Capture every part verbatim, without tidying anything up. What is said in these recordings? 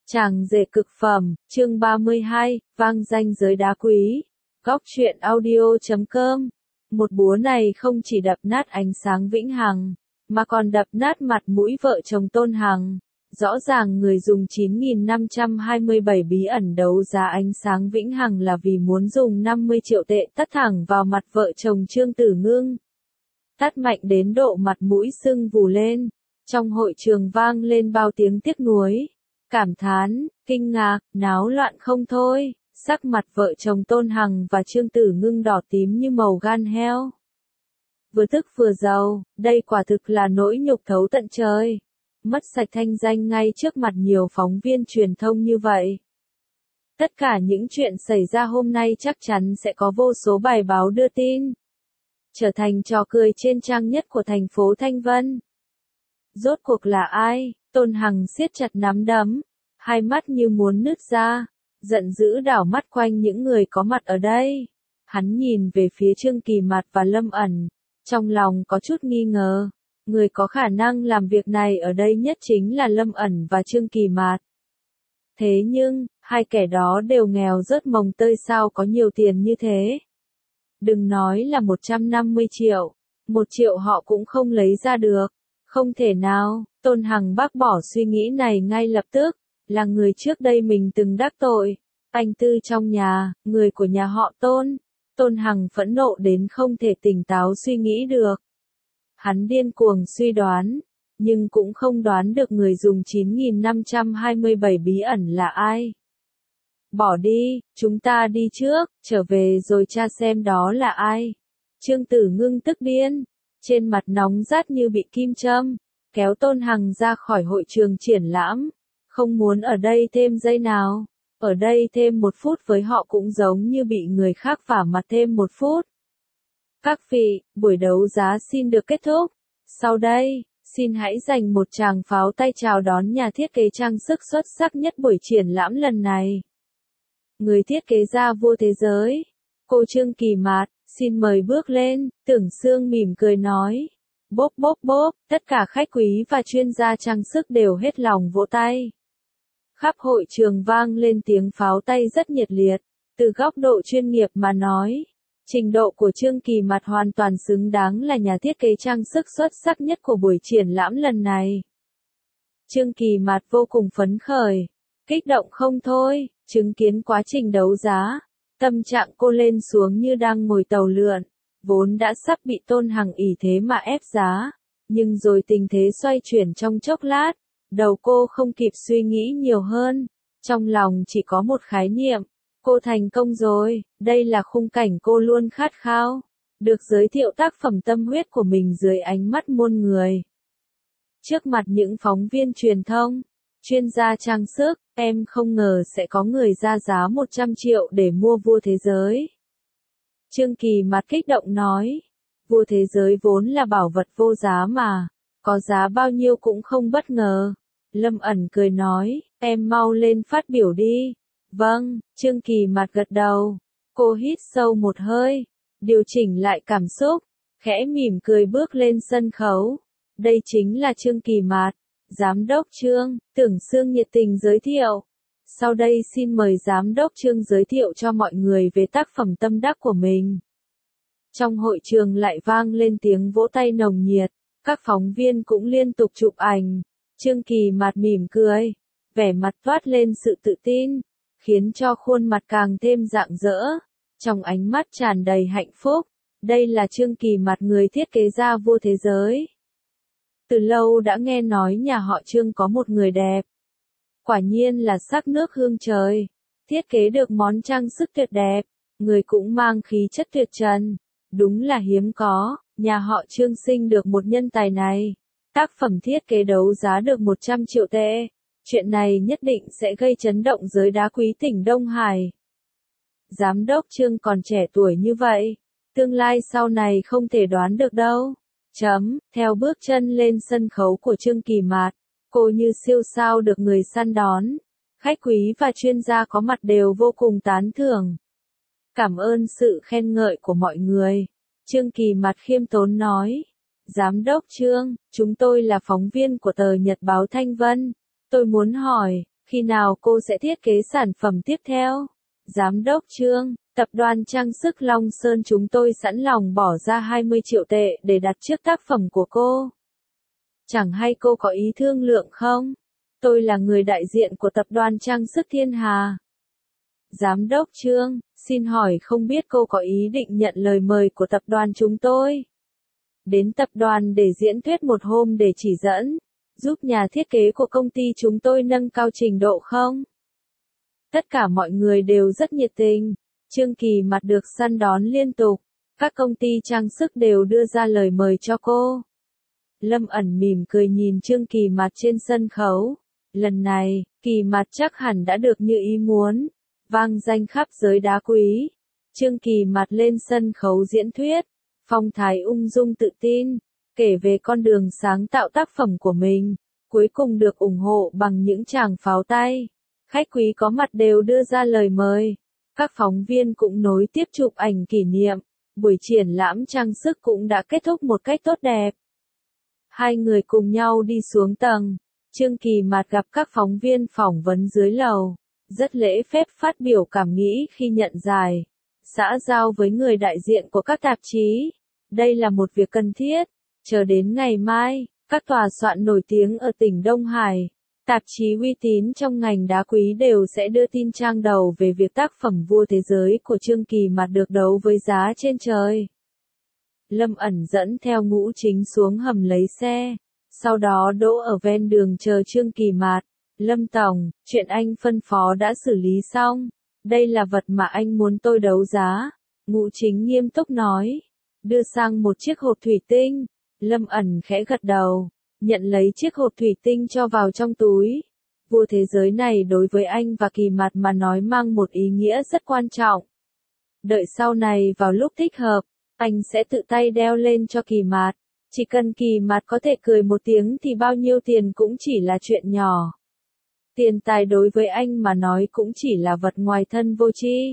Chàng rể cực phẩm, chương ba mươi hai, vang danh giới đá quý. Góc truyện audio chấm com. Một búa này không chỉ đập nát ánh sáng Vĩnh Hằng, mà còn đập nát mặt mũi vợ chồng Tôn Hằng. Rõ ràng người dùng chín nghìn năm trăm hai mươi bảy bí ẩn đấu giá ánh sáng Vĩnh Hằng là vì muốn dùng năm mươi triệu tệ tát thẳng vào mặt vợ chồng Trương Tử Ngưng. Tát mạnh đến độ mặt mũi sưng vù lên. Trong hội trường vang lên bao tiếng tiếc nuối, cảm thán, kinh ngạc, náo loạn không thôi. Sắc mặt vợ chồng Tôn Hằng và Trương Tử Ngưng đỏ tím như màu gan heo. Vừa tức vừa giàu, đây quả thực là nỗi nhục thấu tận trời. Mất sạch thanh danh ngay trước mặt nhiều phóng viên truyền thông như vậy. Tất cả những chuyện xảy ra hôm nay chắc chắn sẽ có vô số bài báo đưa tin, trở thành trò cười trên trang nhất của thành phố Thanh Vân. Rốt cuộc là ai? Tôn Hằng siết chặt nắm đấm, hai mắt như muốn nứt ra, giận dữ đảo mắt quanh những người có mặt ở đây. Hắn nhìn về phía Trương Kỳ Mạt và Lâm ẩn, trong lòng có chút nghi ngờ. Người có khả năng làm việc này ở đây nhất chính là Lâm ẩn và Trương Kỳ Mạt. Thế nhưng, hai kẻ đó đều nghèo rớt mồng tơi, sao có nhiều tiền như thế? Đừng nói là một trăm năm mươi triệu, một triệu họ cũng không lấy ra được. Không thể nào. Tôn Hằng bác bỏ suy nghĩ này ngay lập tức, là người trước đây mình từng đắc tội. Anh Tư trong nhà, người của nhà họ Tôn. Tôn Hằng phẫn nộ đến không thể tỉnh táo suy nghĩ được. Hắn điên cuồng suy đoán, nhưng cũng không đoán được người dùng chín nghìn năm trăm hai mươi bảy bí ẩn là ai. Bỏ đi, chúng ta đi trước, trở về rồi tra xem đó là ai. Trương Tử Ngưng tức điên, trên mặt nóng rát như bị kim châm, kéo Tôn Hằng ra khỏi hội trường triển lãm. Không muốn ở đây thêm giây nào, ở đây thêm một phút với họ cũng giống như bị người khác vả mặt thêm một phút. Các vị, buổi đấu giá xin được kết thúc. Sau đây, xin hãy dành một tràng pháo tay chào đón nhà thiết kế trang sức xuất sắc nhất buổi triển lãm lần này. Người thiết kế gia vua thế giới, cô Trương Kỳ Mạt, xin mời bước lên. Tưởng Sương mỉm cười nói. Bốp bốp bốp, tất cả khách quý và chuyên gia trang sức đều hết lòng vỗ tay. Khắp hội trường vang lên tiếng pháo tay rất nhiệt liệt. Từ góc độ chuyên nghiệp mà nói, trình độ của Trương Kỳ Mạt hoàn toàn xứng đáng là nhà thiết kế trang sức xuất sắc nhất của buổi triển lãm lần này. Trương Kỳ Mạt vô cùng phấn khởi, kích động không thôi, chứng kiến quá trình đấu giá. Tâm trạng cô lên xuống như đang ngồi tàu lượn, vốn đã sắp bị Tôn Hằng ỷ thế mà ép giá. Nhưng rồi tình thế xoay chuyển trong chốc lát, đầu cô không kịp suy nghĩ nhiều hơn. Trong lòng chỉ có một khái niệm. Cô thành công rồi, đây là khung cảnh cô luôn khát khao. Được giới thiệu tác phẩm tâm huyết của mình dưới ánh mắt muôn người. Trước mặt những phóng viên truyền thông, chuyên gia trang sức, em không ngờ sẽ có người ra giá một trăm triệu để mua vua thế giới. Trương Kỳ Mạt kích động nói, vua thế giới vốn là bảo vật vô giá mà, có giá bao nhiêu cũng không bất ngờ. Lâm ẩn cười nói, em mau lên phát biểu đi. Vâng, Trương Kỳ Mạt gật đầu. Cô hít sâu một hơi, điều chỉnh lại cảm xúc, khẽ mỉm cười bước lên sân khấu. Đây chính là Trương Kỳ Mạt, Giám đốc Trương. Tưởng Sương nhiệt tình giới thiệu. Sau đây xin mời Giám đốc Trương giới thiệu cho mọi người về tác phẩm tâm đắc của mình. Trong hội trường lại vang lên tiếng vỗ tay nồng nhiệt, các phóng viên cũng liên tục chụp ảnh. Trương Kỳ Mạt mỉm cười, vẻ mặt toát lên sự tự tin, khiến cho khuôn mặt càng thêm rạng rỡ, trong ánh mắt tràn đầy hạnh phúc. Đây là Trương Kỳ Mạt, người thiết kế gia vua thế giới. Từ lâu đã nghe nói nhà họ Trương có một người đẹp. Quả nhiên là sắc nước hương trời, thiết kế được món trang sức tuyệt đẹp, người cũng mang khí chất tuyệt trần. Đúng là hiếm có, nhà họ Trương sinh được một nhân tài này. Tác phẩm thiết kế đấu giá được một trăm triệu tệ. Chuyện này nhất định sẽ gây chấn động giới đá quý tỉnh Đông Hải. Giám đốc Trương còn trẻ tuổi như vậy, tương lai sau này không thể đoán được đâu. Chấm, theo bước chân lên sân khấu của Trương Kỳ Mạt, cô như siêu sao được người săn đón. Khách quý và chuyên gia có mặt đều vô cùng tán thưởng. Cảm ơn sự khen ngợi của mọi người. Trương Kỳ Mạt khiêm tốn nói. Giám đốc Trương, chúng tôi là phóng viên của tờ Nhật báo Thanh Vân. Tôi muốn hỏi, Khi nào cô sẽ thiết kế sản phẩm tiếp theo? Giám đốc Trương, tập đoàn trang sức Long Sơn chúng tôi sẵn lòng bỏ ra hai mươi triệu tệ để đặt trước tác phẩm của cô. Chẳng hay cô có ý thương lượng không? Tôi là người đại diện của tập đoàn trang sức Thiên Hà. Giám đốc Trương, xin hỏi không biết cô có ý định nhận lời mời của tập đoàn chúng tôi? Đến tập đoàn để diễn thuyết một hôm để chỉ dẫn, giúp nhà thiết kế của công ty chúng tôi nâng cao trình độ không? Tất cả mọi người đều rất nhiệt tình. Trương Kỳ Mặt được săn đón liên tục. Các công ty trang sức đều đưa ra lời mời cho cô. Lâm ẩn mỉm cười nhìn Trương Kỳ Mặt trên sân khấu. Lần này, Kỳ Mặt chắc hẳn đã được như ý muốn. Vang danh khắp giới đá quý. Trương Kỳ Mặt lên sân khấu diễn thuyết. Phong thái ung dung tự tin. Kể về con đường sáng tạo tác phẩm của mình. Cuối cùng được ủng hộ bằng những tràng pháo tay. Khách quý có mặt đều đưa ra lời mời. Các phóng viên cũng nối tiếp chụp ảnh kỷ niệm. Buổi triển lãm trang sức cũng đã kết thúc một cách tốt đẹp. Hai người cùng nhau đi xuống tầng. Trương Kỳ Mặt gặp các phóng viên phỏng vấn dưới lầu. Rất lễ phép phát biểu cảm nghĩ khi nhận giải. Xã giao với người đại diện của các tạp chí. Đây là một việc cần thiết. Chờ đến ngày mai, các tòa soạn nổi tiếng ở tỉnh Đông Hải, tạp chí uy tín trong ngành đá quý đều sẽ đưa tin trang đầu về việc tác phẩm vua thế giới của Trương Kỳ Mặt được đấu với giá trên trời. Lâm ẩn dẫn theo Ngũ Chính xuống hầm lấy xe, sau đó đỗ ở ven đường chờ Trương Kỳ Mặt. Lâm tổng, chuyện anh phân phó đã xử lý xong. Đây là vật mà anh muốn tôi đấu giá. Ngũ Chính nghiêm túc nói. Đưa sang một chiếc hộp thủy tinh. Lâm ẩn khẽ gật đầu. Nhận lấy chiếc hộp thủy tinh cho vào trong túi. Vua thế giới này đối với anh và Kỳ Mặt mà nói mang một ý nghĩa rất quan trọng. Đợi sau này vào lúc thích hợp, anh sẽ tự tay đeo lên cho Kỳ Mặt. Chỉ cần Kỳ Mặt có thể cười một tiếng thì bao nhiêu tiền cũng chỉ là chuyện nhỏ. Tiền tài đối với anh mà nói cũng chỉ là vật ngoài thân vô tri.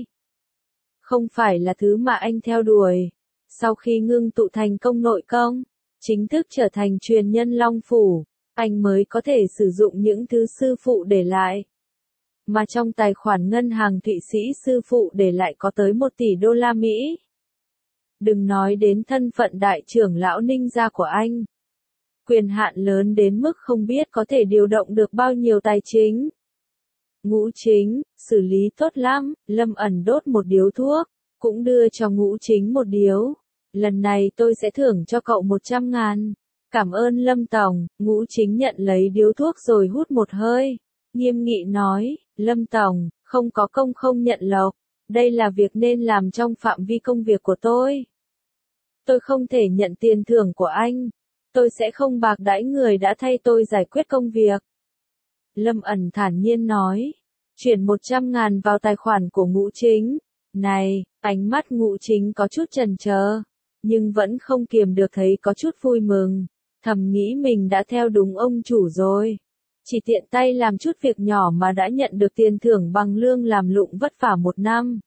Không phải là thứ mà anh theo đuổi. Sau khi ngưng tụ thành công nội công, chính thức trở thành truyền nhân Long Phủ, anh mới có thể sử dụng những thứ sư phụ để lại. Mà trong tài khoản ngân hàng Thụy Sĩ sư phụ để lại có tới một tỷ đô la Mỹ. Đừng nói đến thân phận đại trưởng lão ninja của anh. Quyền hạn lớn đến mức không biết có thể điều động được bao nhiêu tài chính. Ngũ Chính, xử lý tốt lắm. Lâm ẩn đốt một điếu thuốc, cũng đưa cho Ngũ Chính một điếu. Lần này tôi sẽ thưởng cho cậu một trăm ngàn. Cảm ơn Lâm tổng. Ngũ Chính nhận lấy điếu thuốc rồi hút một hơi. Nghiêm nghị nói, Lâm tổng, không có công không nhận lộc. Đây là việc nên làm trong phạm vi công việc của tôi. Tôi không thể nhận tiền thưởng của anh. Tôi sẽ không bạc đãi người đã thay tôi giải quyết công việc. Lâm ẩn thản nhiên nói. Chuyển một trăm ngàn vào tài khoản của Ngũ Chính. Này, ánh mắt Ngũ Chính có chút chần chờ, nhưng vẫn không kiềm được thấy có chút vui mừng. Thầm nghĩ mình đã theo đúng ông chủ rồi. Chỉ tiện tay làm chút việc nhỏ mà đã nhận được tiền thưởng bằng lương làm lụng vất vả một năm.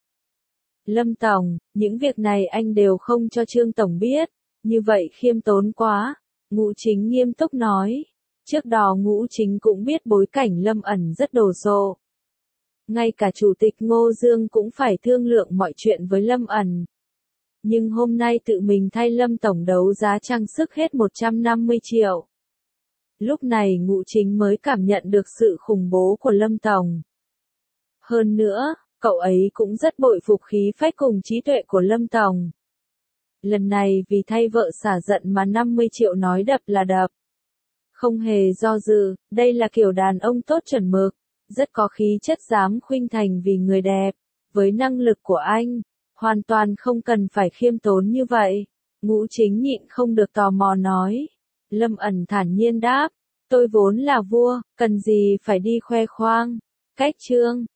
Lâm tổng, những việc này anh đều không cho Trương tổng biết. Như vậy khiêm tốn quá. Ngũ Chính nghiêm túc nói. Trước đó Ngũ Chính cũng biết bối cảnh Lâm ẩn rất đồ sộ. Ngay cả chủ tịch Ngô Dương cũng phải thương lượng mọi chuyện với Lâm ẩn. Nhưng hôm nay tự mình thay Lâm tổng đấu giá trang sức hết một trăm năm mươi triệu. Lúc này Ngũ Chính mới cảm nhận được sự khủng bố của Lâm tổng. Hơn nữa, cậu ấy cũng rất bội phục khí phách cùng trí tuệ của Lâm tổng. Lần này vì thay vợ xả giận mà năm mươi triệu nói đập là đập. Không hề do dự, đây là kiểu đàn ông tốt chuẩn mực, rất có khí chất dám khuynh thành vì người đẹp. Với năng lực của anh, hoàn toàn không cần phải khiêm tốn như vậy. Ngũ Chính nhịn không được tò mò nói. Lâm ẩn thản nhiên đáp, tôi vốn là vua, cần gì phải đi khoe khoang. Cách Trương,